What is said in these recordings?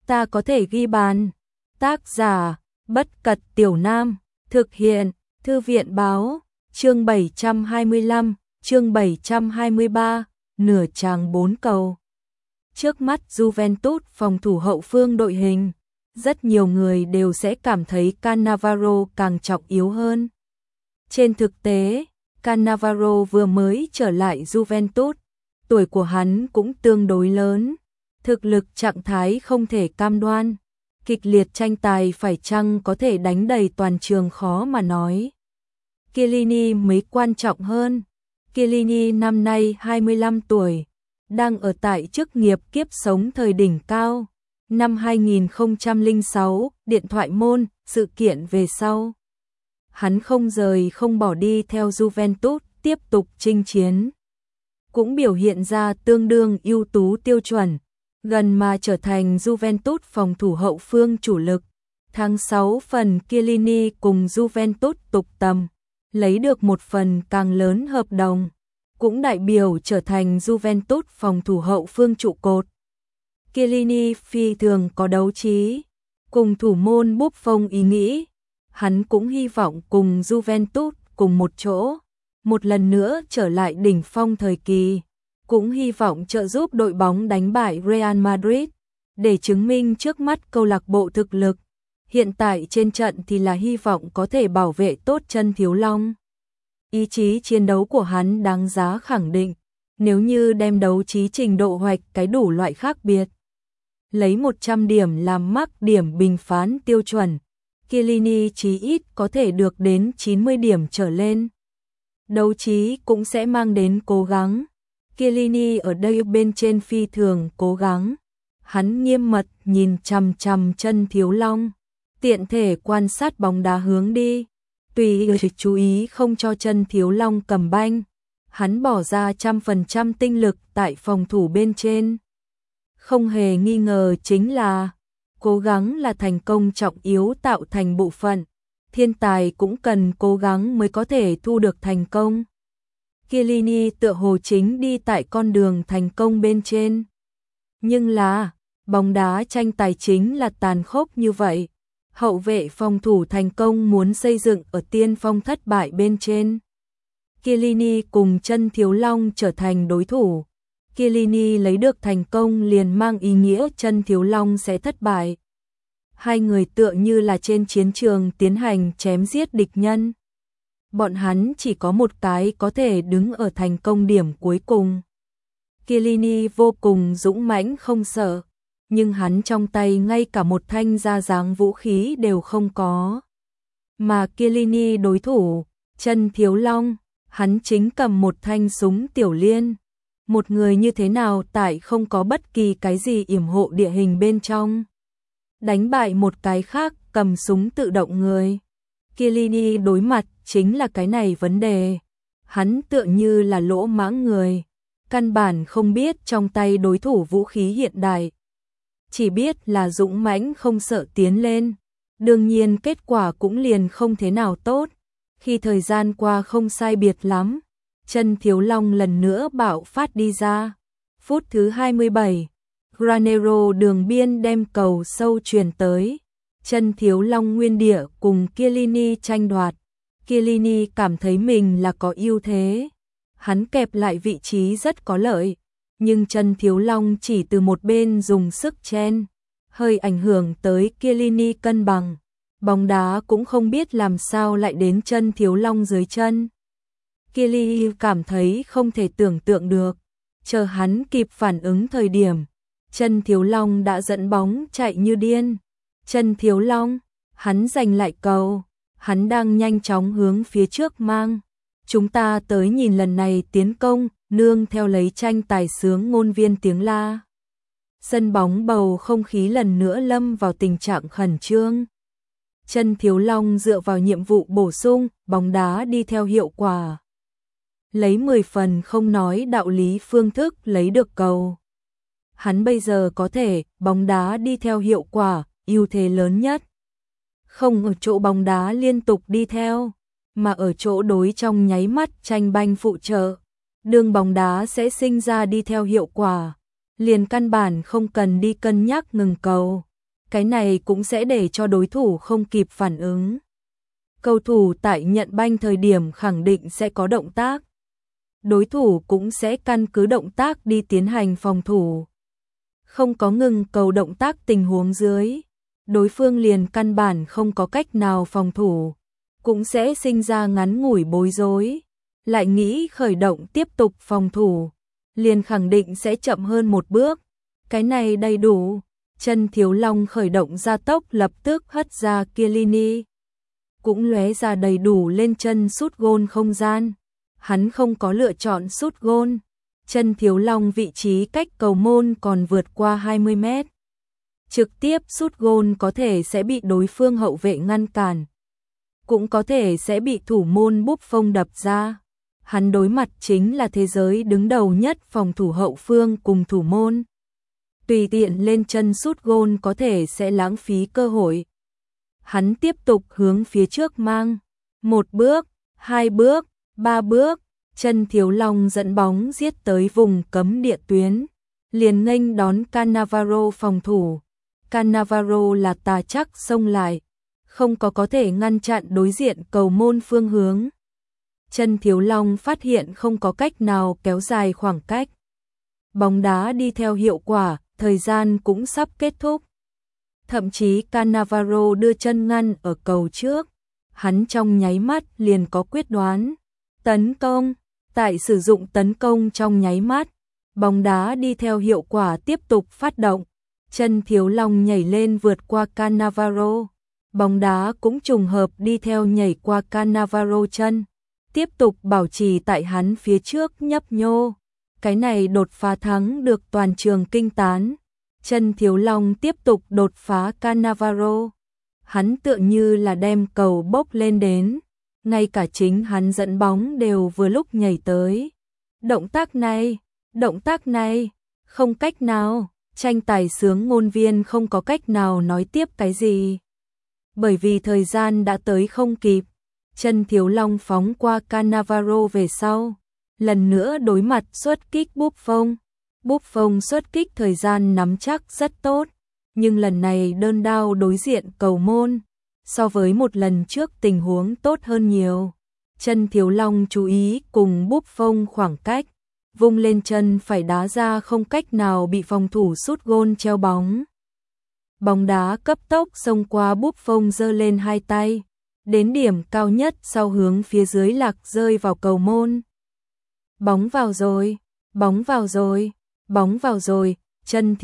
ta có thể ghi bàn. Tác giả, Bất Cật Tiểu Nam, thực hiện, Thư viện Báo, chương 725, chương 723, nửa chàng 4 cầu. Trước mắt Juventus phòng thủ hậu phương đội hình, rất nhiều người đều sẽ cảm thấy Cannavaro càng trọng yếu hơn. Trên thực tế, Cannavaro vừa mới trở lại Juventus, tuổi của hắn cũng tương đối lớn, thực lực trạng thái không thể cam đoan, kịch liệt tranh tài phải chăng có thể đánh đầy toàn trường khó mà nói. Chiellini mới quan trọng hơn. Chiellini năm nay 25 tuổi, đang ở tại chức nghiệp kiếp sống thời đỉnh cao. Năm 2006, điện thoại môn, sự kiện về sau. Hắn không rời không bỏ đi theo Juventus tiếp tục chinh chiến. Cũng biểu hiện ra tương đương ưu tú tiêu chuẩn, gần mà trở thành Juventus phòng thủ hậu phương chủ lực. Tháng 6 phần Chiellini cùng Juventus tục tầm, lấy được một phần càng lớn hợp đồng, cũng đại biểu trở thành Juventus phòng thủ hậu phương trụ cột. Chiellini phi thường có đấu trí, cùng thủ môn Buffon ý nghĩ, hắn cũng hy vọng cùng Juventus cùng một chỗ, một lần nữa trở lại đỉnh phong thời kỳ, cũng hy vọng trợ giúp đội bóng đánh bại Real Madrid, để chứng minh trước mắt câu lạc bộ thực lực. Hiện tại trên trận thì là hy vọng có thể bảo vệ tốt chân Thiếu Long. Ý chí chiến đấu của hắn đáng giá khẳng định, nếu như đem đấu trí trình độ hoạch cái đủ loại khác biệt. Lấy 100 điểm làm mắc điểm bình phán tiêu chuẩn, Chiellini chí ít có thể được đến 90 điểm trở lên. Đấu trí cũng sẽ mang đến cố gắng. Chiellini ở đây bên trên phi thường cố gắng. Hắn nghiêm mật nhìn chằm chằm chân Thiếu Long, tiện thể quan sát bóng đá hướng đi, tùy chú ý không cho chân Thiếu Long cầm banh. Hắn bỏ ra 100% tinh lực tại phòng thủ bên trên. Không hề nghi ngờ chính là cố gắng là thành công trọng yếu tạo thành bộ phận. Thiên tài cũng cần cố gắng mới có thể thu được thành công. Chiellini tựa hồ chính đi tại con đường thành công bên trên. Nhưng là, bóng đá tranh tài chính là tàn khốc như vậy. Hậu vệ phòng thủ thành công muốn xây dựng ở tiên phong thất bại bên trên. Chiellini cùng chân Thiếu Long trở thành đối thủ. Chiellini lấy được thành công liền mang ý nghĩa chân Thiếu Long sẽ thất bại. Hai người tựa như là trên chiến trường tiến hành chém giết địch nhân. Bọn hắn chỉ có một cái có thể đứng ở thành công điểm cuối cùng. Chiellini vô cùng dũng mãnh không sợ, nhưng hắn trong tay ngay cả một thanh ra dáng vũ khí đều không có. Mà Chiellini đối thủ, chân Thiếu Long, hắn chính cầm một thanh súng tiểu liên. Một người như thế nào tại không có bất kỳ cái gì yểm hộ địa hình bên trong. Đánh bại một cái khác cầm súng tự động người. Chiellini đối mặt chính là cái này vấn đề. Hắn tựa như là lỗ mãng người, căn bản không biết trong tay đối thủ vũ khí hiện đại. Chỉ biết là dũng mãnh không sợ tiến lên. Đương nhiên kết quả cũng liền không thế nào tốt. Khi thời gian qua không sai biệt lắm, chân Thiếu Long lần nữa bạo phát đi ra. Phút thứ 27, Granero đường biên đem cầu sâu truyền tới. Chân Thiếu Long nguyên địa cùng Chiellini tranh đoạt. Chiellini cảm thấy mình là có ưu thế. Hắn kẹp lại vị trí rất có lợi. Nhưng chân Thiếu Long chỉ từ một bên dùng sức chen, hơi ảnh hưởng tới Chiellini cân bằng. Bóng đá cũng không biết làm sao lại đến chân Thiếu Long dưới chân. Chiellini cảm thấy không thể tưởng tượng được. Chờ hắn kịp phản ứng thời điểm, chân Thiếu Long đã dẫn bóng chạy như điên. Chân Thiếu Long, hắn giành lại cầu, hắn đang nhanh chóng hướng phía trước mang. Chúng ta tới nhìn lần này tiến công, nương theo lấy tranh tài sướng ngôn viên tiếng la. Sân bóng bầu không khí lần nữa lâm vào tình trạng khẩn trương. Chân Thiếu Long dựa vào nhiệm vụ bổ sung, bóng đá đi theo hiệu quả. Lấy 10 phần không nói đạo lý phương thức lấy được cầu. Hắn bây giờ có thể, bóng đá đi theo hiệu quả, ưu thế lớn nhất. Không ở chỗ bóng đá liên tục đi theo, mà ở chỗ đối trong nháy mắt tranh banh phụ trợ. Đường bóng đá sẽ sinh ra đi theo hiệu quả, liền căn bản không cần đi cân nhắc ngừng cầu. cái này cũng sẽ để cho đối thủ không kịp phản ứng. Cầu thủ tại nhận banh thời điểm khẳng định sẽ có động tác. Đối thủ cũng sẽ căn cứ động tác đi tiến hành phòng thủ. Không có ngừng cầu động tác tình huống dưới, đối phương liền căn bản không có cách nào phòng thủ, cũng sẽ sinh ra ngắn ngủi bối rối. Lại nghĩ khởi động tiếp tục phòng thủ, liền khẳng định sẽ chậm hơn một bước. Cái này đầy đủ. Chân Thiếu Long khởi động gia tốc lập tức hất ra Chiellini, cũng lóe ra đầy đủ lên chân sút gôn không gian. Hắn không có lựa chọn sút gôn. Chân Thiếu Long vị trí cách cầu môn còn vượt qua 20 mét. Trực tiếp sút gôn có thể sẽ bị đối phương hậu vệ ngăn cản, cũng có thể sẽ bị thủ môn Buffon đập ra. Hắn đối mặt chính là thế giới đứng đầu nhất phòng thủ hậu phương cùng thủ môn. Tùy tiện lên chân sút gôn có thể sẽ lãng phí cơ hội. Hắn tiếp tục hướng phía trước mang. 1 bước, 2 bước, 3 bước. Chân Thiếu Long dẫn bóng giết tới vùng cấm địa tuyến, liền nghênh đón Cannavaro phòng thủ. Cannavaro là tà chắc xông lại, không có thể ngăn chặn đối diện cầu môn phương hướng. Chân Thiếu Long phát hiện không có cách nào kéo dài khoảng cách. Bóng đá đi theo hiệu quả, thời gian cũng sắp kết thúc. Thậm chí Cannavaro đưa chân ngăn ở cầu trước. Hắn trong nháy mắt liền có quyết đoán. Tấn công. Tại sử dụng tấn công trong nháy mắt, bóng đá đi theo hiệu quả tiếp tục phát động. Chân Thiếu Long nhảy lên vượt qua Cannavaro. Bóng đá cũng trùng hợp đi theo nhảy qua Cannavaro chân, tiếp tục bảo trì tại hắn phía trước nhấp nhô. Cái này đột phá thắng được toàn trường kinh tán. Chân Thiếu Long tiếp tục đột phá Cannavaro. Hắn tựa như là đem cầu bốc lên đến. Ngay cả chính hắn dẫn bóng đều vừa lúc nhảy tới. Động tác này, không cách nào, tranh tài sướng ngôn viên không có cách nào nói tiếp cái gì. Bởi vì thời gian đã tới không kịp, Chân Thiếu Long phóng qua Cannavaro về sau. Lần nữa đối mặt xuất kích Buffon. Buffon xuất kích thời gian nắm chắc rất tốt, nhưng lần này đơn đao đối diện cầu môn. So với một lần trước tình huống tốt hơn nhiều. Chân Thiếu Long chú ý cùng Buffon khoảng cách, vung lên chân phải đá ra không cách nào bị phòng thủ sút gôn treo bóng. Bóng đá cấp tốc xông qua Buffon giơ lên hai tay, đến điểm cao nhất sau hướng phía dưới lạc rơi vào cầu môn. Bóng vào rồi, bóng vào rồi, bóng vào rồi, Chân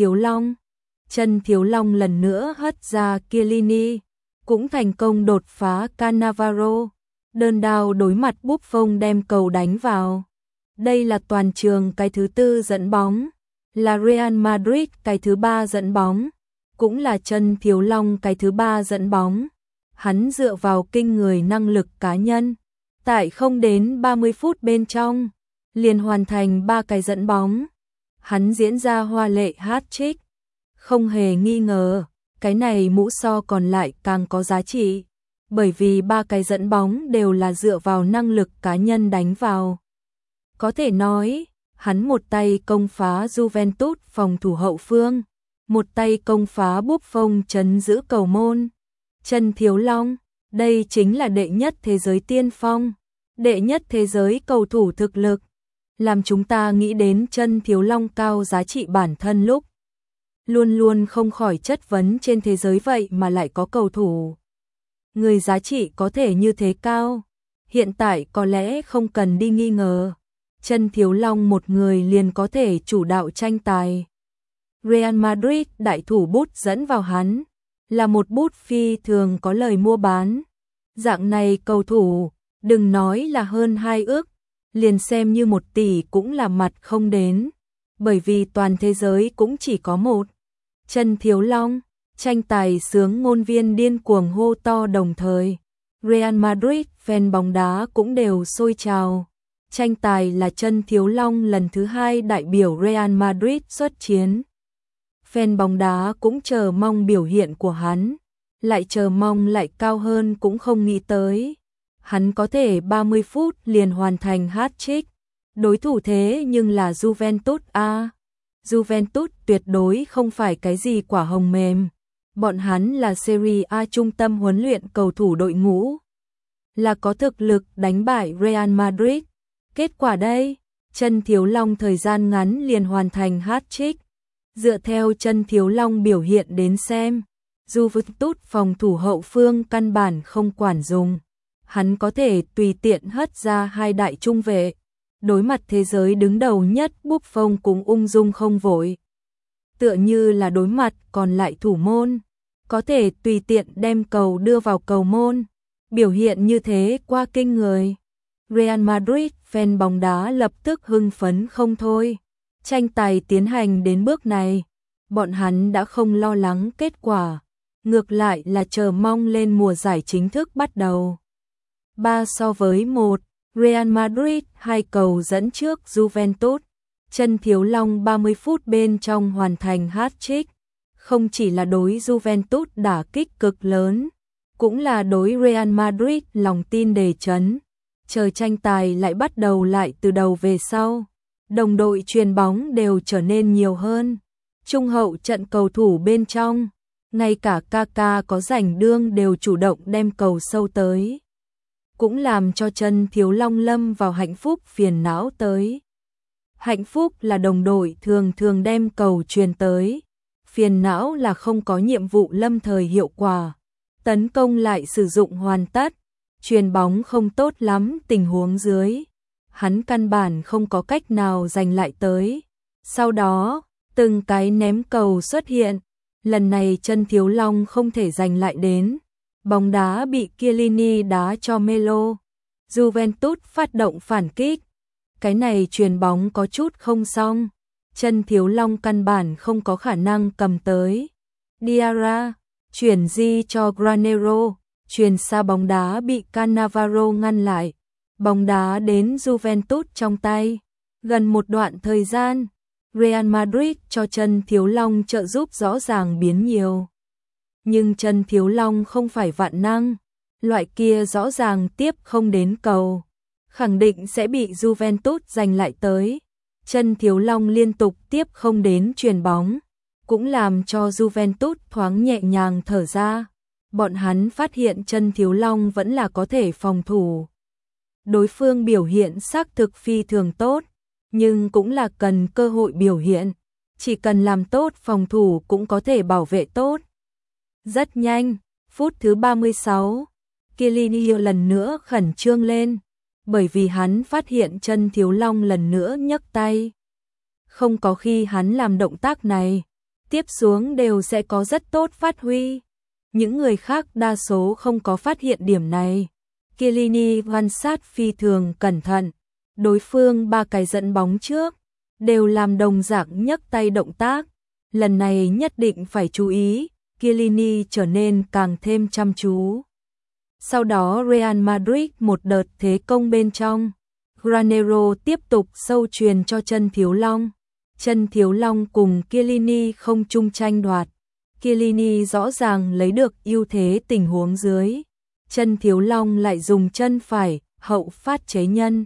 Thiếu Long lần nữa hất ra Chiellini, cũng thành công đột phá Cannavaro. Đơn đao đối mặt Buffon đem cầu đánh vào. Đây là toàn trường cái thứ 4 dẫn bóng, là Real Madrid cái thứ 3 dẫn bóng, cũng là Chân Thiếu Long cái thứ 3 dẫn bóng. Hắn dựa vào kinh người năng lực cá nhân, tại không đến 30 phút bên trong, liền hoàn thành 3 cái dẫn bóng. Hắn diễn ra hoa lệ hat-trick, không hề nghi ngờ. Cái này mũ so còn lại càng có giá trị, bởi vì 3 cái dẫn bóng đều là dựa vào năng lực cá nhân đánh vào. Có thể nói, hắn một tay công phá Juventus phòng thủ hậu phương, một tay công phá Buffon trấn giữ cầu môn. Chân Thiếu Long, đây chính là đệ nhất thế giới tiên phong, đệ nhất thế giới cầu thủ thực lực. Làm chúng ta nghĩ đến Chân Thiếu Long cao giá trị bản thân lúc luôn luôn không khỏi chất vấn trên thế giới vậy mà lại có cầu thủ người giá trị có thể như thế cao. Hiện tại có lẽ không cần đi nghi ngờ, Chân Thiếu Long một người liền có thể chủ đạo tranh tài. Real Madrid đại thủ bút dẫn vào hắn, là một bút phi thường có lời mua bán. Dạng này cầu thủ, đừng nói là hơn 2 ức, liền xem như 1 tỷ cũng là mặt không đến, bởi vì toàn thế giới cũng chỉ có một Chân Thiếu Long. Tranh tài sướng ngôn viên điên cuồng hô to đồng thời. Real Madrid fan bóng đá cũng đều sôi trào. Tranh tài là Chân Thiếu Long lần thứ 2 đại biểu Real Madrid xuất chiến. Fan bóng đá cũng chờ mong biểu hiện của hắn, lại chờ mong lại cao hơn cũng không nghĩ tới. Hắn có thể 30 phút liền hoàn thành hat-trick. Đối thủ thế nhưng là Juventus a. Juventus tuyệt đối không phải cái gì quả hồng mềm. Bọn hắn là Serie A trung tâm huấn luyện cầu thủ đội ngũ, là có thực lực đánh bại Real Madrid. Kết quả đây, Chân Thiếu Long thời gian ngắn liền hoàn thành hat-trick. Dựa theo Chân Thiếu Long biểu hiện đến xem, Juventus phòng thủ hậu phương căn bản không quản dùng. Hắn có thể tùy tiện hất ra hai đại trung vệ. Đối mặt thế giới đứng đầu nhất Buffon cũng ung dung không vội. Tựa như là đối mặt còn lại thủ môn, có thể tùy tiện đem cầu đưa vào cầu môn. Biểu hiện như thế quá kinh người. Real Madrid fan bóng đá lập tức hưng phấn không thôi. Tranh tài tiến hành đến bước này, bọn hắn đã không lo lắng kết quả, ngược lại là chờ mong lên mùa giải chính thức bắt đầu. 3-1, Real Madrid 2 cầu dẫn trước Juventus. Chân Thiếu Long 30 phút bên trong hoàn thành hat-trick, không chỉ là đối Juventus đả kích cực lớn, cũng là đối Real Madrid lòng tin đề chấn. Chờ tranh tài lại bắt đầu lại từ đầu về sau, đồng đội chuyền bóng đều trở nên nhiều hơn. Trung hậu trận cầu thủ bên trong, ngay cả Kaka có rảnh đương đều chủ động đem cầu sâu tới, cũng làm cho Chân Thiếu Long lâm vào hạnh phúc phiền não tới. Hạnh phúc là đồng đội thường thường đem cầu truyền tới, phiền não là không có nhiệm vụ lâm thời hiệu quả, tấn công lại sử dụng hoàn tất, chuyền bóng không tốt lắm tình huống dưới, hắn căn bản không có cách nào giành lại tới. Sau đó, từng cái ném cầu xuất hiện, lần này Chân Thiếu Long không thể giành lại đến, bóng đá bị Chiellini đá cho Melo. Juventus phát động phản kích. Cái này chuyền bóng có chút không xong, Chân Thiếu Long căn bản không có khả năng cầm tới. Diarra chuyển di cho Granero, chuyền xa bóng đá bị Cannavaro ngăn lại. Bóng đá đến Juventus trong tay. Gần một đoạn thời gian, Real Madrid cho Chân Thiếu Long trợ giúp rõ ràng biến nhiều. Nhưng Chân Thiếu Long không phải vạn năng, loại kia rõ ràng tiếp không đến cầu, khẳng định sẽ bị Juventus giành lại tới. Chân Thiếu Long liên tục tiếp không đến chuyền bóng, cũng làm cho Juventus thoáng nhẹ nhàng thở ra. Bọn hắn phát hiện Chân Thiếu Long vẫn là có thể phòng thủ. Đối phương biểu hiện xác thực phi thường tốt, nhưng cũng là cần cơ hội biểu hiện. Chỉ cần làm tốt phòng thủ cũng có thể bảo vệ tốt. Rất nhanh, phút thứ 36, Chiellini lần nữa khẩn trương lên, bởi vì hắn phát hiện Chân Thiếu Long lần nữa nhấc tay. Không có khi hắn làm động tác này, tiếp xuống đều sẽ có rất tốt phát huy. Những người khác đa số không có phát hiện điểm này. Chiellini quan sát phi thường cẩn thận, đối phương 3 cái dẫn bóng trước, đều làm đồng dạng nhấc tay động tác. Lần này nhất định phải chú ý, Chiellini trở nên càng thêm chăm chú. Sau đó Real Madrid một đợt thế công bên trong, Granero tiếp tục sâu truyền cho Chân Thiếu Long. Chân Thiếu Long cùng Chiellini không chung tranh đoạt. Chiellini rõ ràng lấy được ưu thế tình huống dưới. Chân Thiếu Long lại dùng chân phải, hậu phát chế nhân,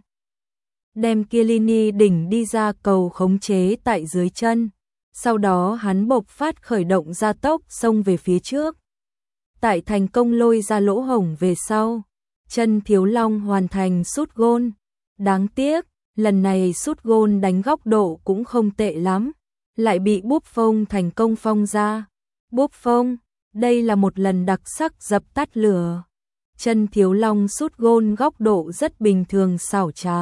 đem Chiellini đỉnh đi ra cầu khống chế tại dưới chân. Sau đó hắn bộc phát khởi động gia tốc xông về phía trước. Tại thành công lôi ra lỗ hổng về sau, Chân Thiếu Long hoàn thành sút gôn. Đáng tiếc, lần này sút gôn đánh góc độ cũng không tệ lắm, lại bị Buffon thành công phong ra. Buffon, đây là một lần đặc sắc dập tắt lửa. Chân Thiếu Long sút gôn góc độ rất bình thường xảo trá,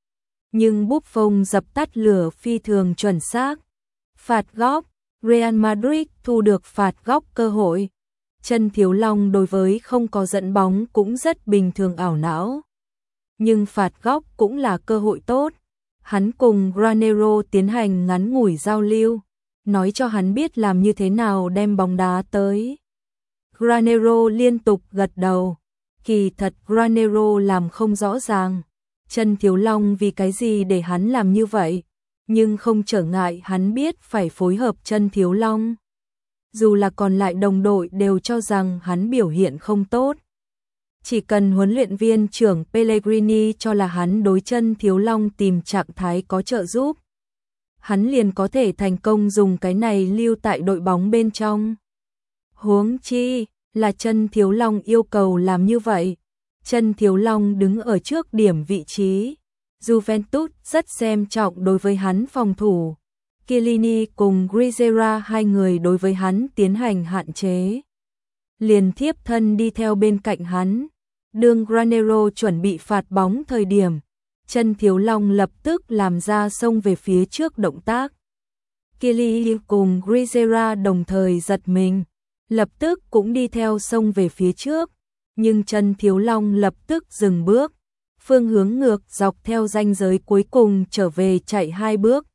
nhưng Buffon dập tắt lửa phi thường chuẩn xác. Phạt góc, Real Madrid thu được phạt góc cơ hội. Chân Thiếu Long đối với không có dẫn bóng cũng rất bình thường ảo não, nhưng phạt góc cũng là cơ hội tốt. Hắn cùng Granero tiến hành ngắn ngủi giao lưu, nói cho hắn biết làm như thế nào đem bóng đá tới. Granero liên tục gật đầu. Kỳ thật Granero làm không rõ ràng Chân Thiếu Long vì cái gì để hắn làm như vậy, nhưng không trở ngại hắn biết phải phối hợp Chân Thiếu Long. Dù là còn lại đồng đội đều cho rằng hắn biểu hiện không tốt, chỉ cần huấn luyện viên trưởng Pellegrini cho là hắn đối Chân Thiếu Long tìm trạng thái có trợ giúp, hắn liền có thể thành công dùng cái này lưu tại đội bóng bên trong. Huống chi là Chân Thiếu Long yêu cầu làm như vậy. Chân Thiếu Long đứng ở trước điểm vị trí. Juventus rất xem trọng đối với hắn phòng thủ. Chiellini cùng Grisera hai người đối với hắn tiến hành hạn chế. Liền thiếp thân đi theo bên cạnh hắn. Đường Granero chuẩn bị phạt bóng thời điểm, Chân Thiếu Long lập tức làm ra xông về phía trước động tác. Chiellini cùng Grisera đồng thời giật mình, lập tức cũng đi theo xông về phía trước, nhưng Chân Thiếu Long lập tức dừng bước, phương hướng ngược dọc theo ranh giới cuối cùng trở về chạy 2 bước.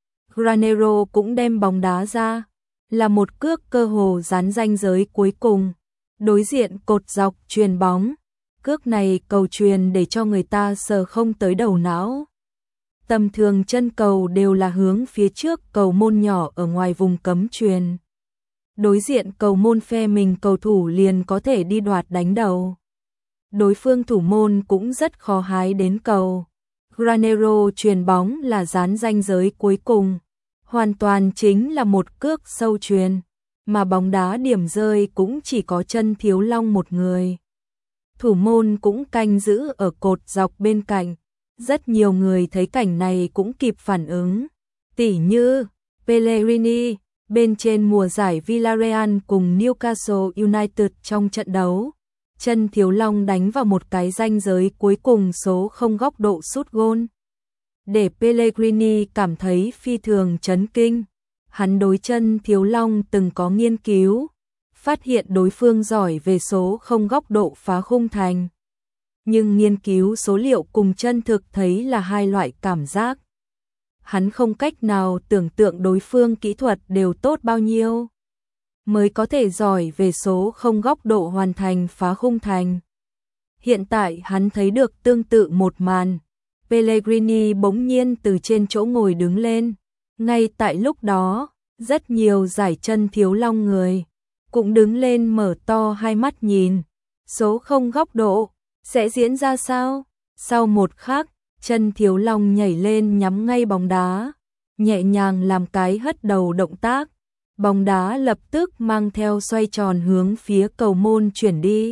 Granero cũng đem bóng đá ra, là một cước cơ hồ dán ranh giới cuối cùng, đối diện cột dọc chuyền bóng. Cước này cầu truyền để cho người ta sờ không tới đầu não. Tầm thường chân cầu đều là hướng phía trước cầu môn nhỏ ở ngoài vùng cấm truyền. Đối diện cầu môn phe mình cầu thủ liền có thể đi đoạt đánh đầu. Đối phương thủ môn cũng rất khó hái đến cầu. Granero truyền bóng là dán ranh giới cuối cùng. Hoàn toàn chính là một cước sâu truyền. Mà bóng đá điểm rơi cũng chỉ có Chân Thiếu Long một người. Thủ môn cũng canh giữ ở cột dọc bên cạnh. Rất nhiều người thấy cảnh này cũng kịp phản ứng. Tỉ như Pellegrini bên trên mùa giải Villarreal cùng Newcastle United trong trận đấu. Chân Thiếu Long đánh vào một cái ranh giới cuối cùng số không góc độ sút gôn. Để Pellegrini cảm thấy phi thường chấn kinh. Hắn đối Chân Thiếu Long từng có nghiên cứu, phát hiện đối phương giỏi về số không góc độ phá khung thành. Nhưng nghiên cứu số liệu cùng chân thực thấy là hai loại cảm giác. Hắn không cách nào tưởng tượng đối phương kỹ thuật đều tốt bao nhiêu mới có thể giỏi về số không góc độ hoàn thành phá khung thành. Hiện tại hắn thấy được tương tự một màn. Pellegrini bỗng nhiên từ trên chỗ ngồi đứng lên. Ngay tại lúc đó, rất nhiều giải Chân Thiếu Long người cũng đứng lên mở to hai mắt nhìn. Số không góc độ sẽ diễn ra sao? Sau một khắc, Chân Thiếu Long nhảy lên nhắm ngay bóng đá, nhẹ nhàng làm cái hất đầu động tác. Bóng đá lập tức mang theo xoay tròn hướng phía cầu môn chuyển đi.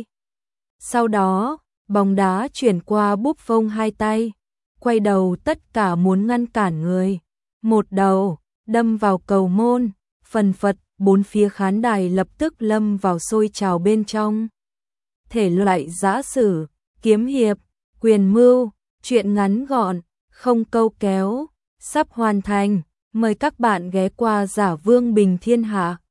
Sau đó, bóng đá chuyển qua Buffon hai tay, quay đầu tất cả muốn ngăn cản người. Một đầu, đâm vào cầu môn, phần phật, bốn phía khán đài lập tức lâm vào sôi trào bên trong. Thể loại giã sử, kiếm hiệp, quyền mưu, truyện ngắn gọn, không câu kéo, sắp hoàn thành. Mời các bạn ghé qua Giả Vương Bình Thiên Hạ.